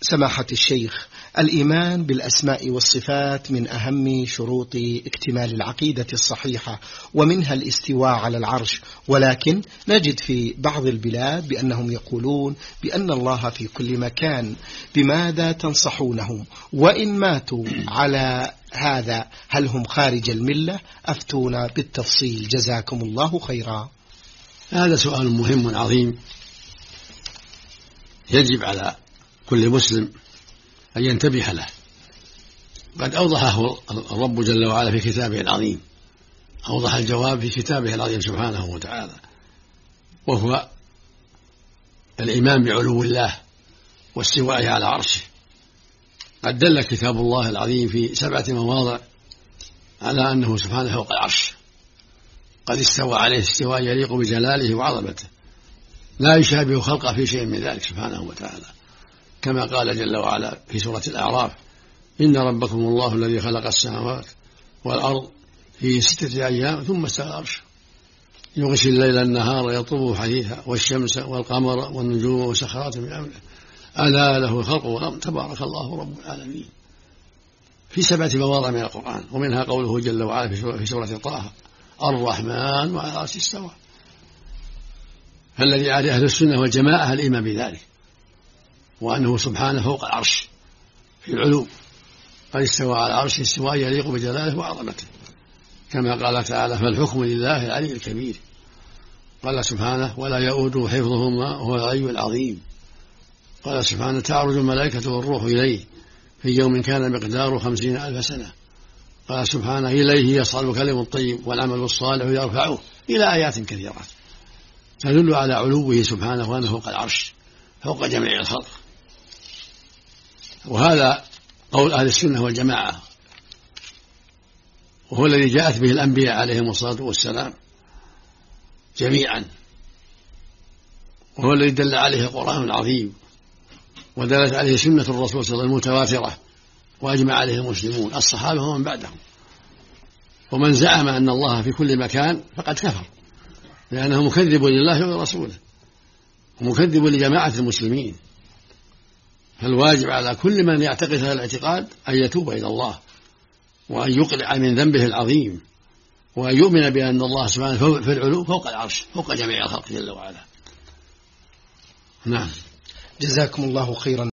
سماحة الشيخ، الإيمان بالأسماء والصفات من أهم شروط اكتمال العقيدة الصحيحة، ومنها الاستواء على العرش، ولكن نجد في بعض البلاد بأنهم يقولون بأن الله في كل مكان. بماذا تنصحونهم؟ وإن ماتوا على هذا هل هم خارج الملة؟ أفتونا بالتفصيل جزاكم الله خيرا. هذا سؤال مهم عظيم، يجب على كل مسلم أن ينتبه له. قد أوضحه الرب جل وعلا في كتابه العظيم، أوضح الجواب في كتابه العظيم سبحانه وتعالى، وهو الإيمان بعلو الله واستوائه على عرشه. قد دل كتاب الله العظيم في 7 مواضع على أنه سبحانه فوق العرش، قد استوى عليه استواء يليق بجلاله وعظمته، لا يشابه خلقه في شيء من ذلك سبحانه وتعالى، كما قال جل وعلا في سورة الأعراف: إن ربكم الله الذي خلق السماوات والأرض في 6 أيام ثم استوى على العرش يغشي الليل النهار يطلبه حثيثا والشمس والقمر والنجوم مسخرات بأمره ألا له الخلق والأمر تبارك الله رب العالمين، في 7 مواضع من القرآن، ومنها قوله جل وعلا في سورة طه: الرحمن وعلى العرش استوى. فالذي عليه أهل السنة والجماعة الإيمان بذلك، وأنه سبحانه فوق العرش في العلو، قد استوى على العرش استواء يليق بجلاله وعظمته، كما قال تعالى: فالحكم لله العلي الكبير. قال سبحانه: ولا يؤوده حفظهما وهو العلي العظيم. قال سبحانه: تعرج الملائكة والروح إليه في يوم كان مقداره 50,000 سنة. قال سبحانه: إليه يصعد الكلم الطيب والعمل الصالح يرفعه، إلى آيات كثيرة تدل على علوه سبحانه وأنه فوق العرش فوق جميع الخلق. وهذا قول أهل السنة والجماعة، وهو الذي جاءت به الأنبياء عليهم الصلاة والسلام جميعا، وهو الذي دل عليه القرآن العظيم، ودلت عليه سنة الرسول صلى الله عليه وسلم المتواترة، وأجمع عليه المسلمون الصحابة ومن بعدهم. ومن زعم أن الله في كل مكان فقد كفر، لأنه مكذب لله ورسوله ومكذب لجماعة المسلمين. فالواجب على كل من يعتقد هذا الاعتقاد أن يتوب إلى الله، وأن يقلع من ذنبه العظيم، وأن يؤمن بأن الله سبحانه في العلو فوق العرش فوق جميع الخلق جل وعلا. نعم. جزاكم الله خيرا.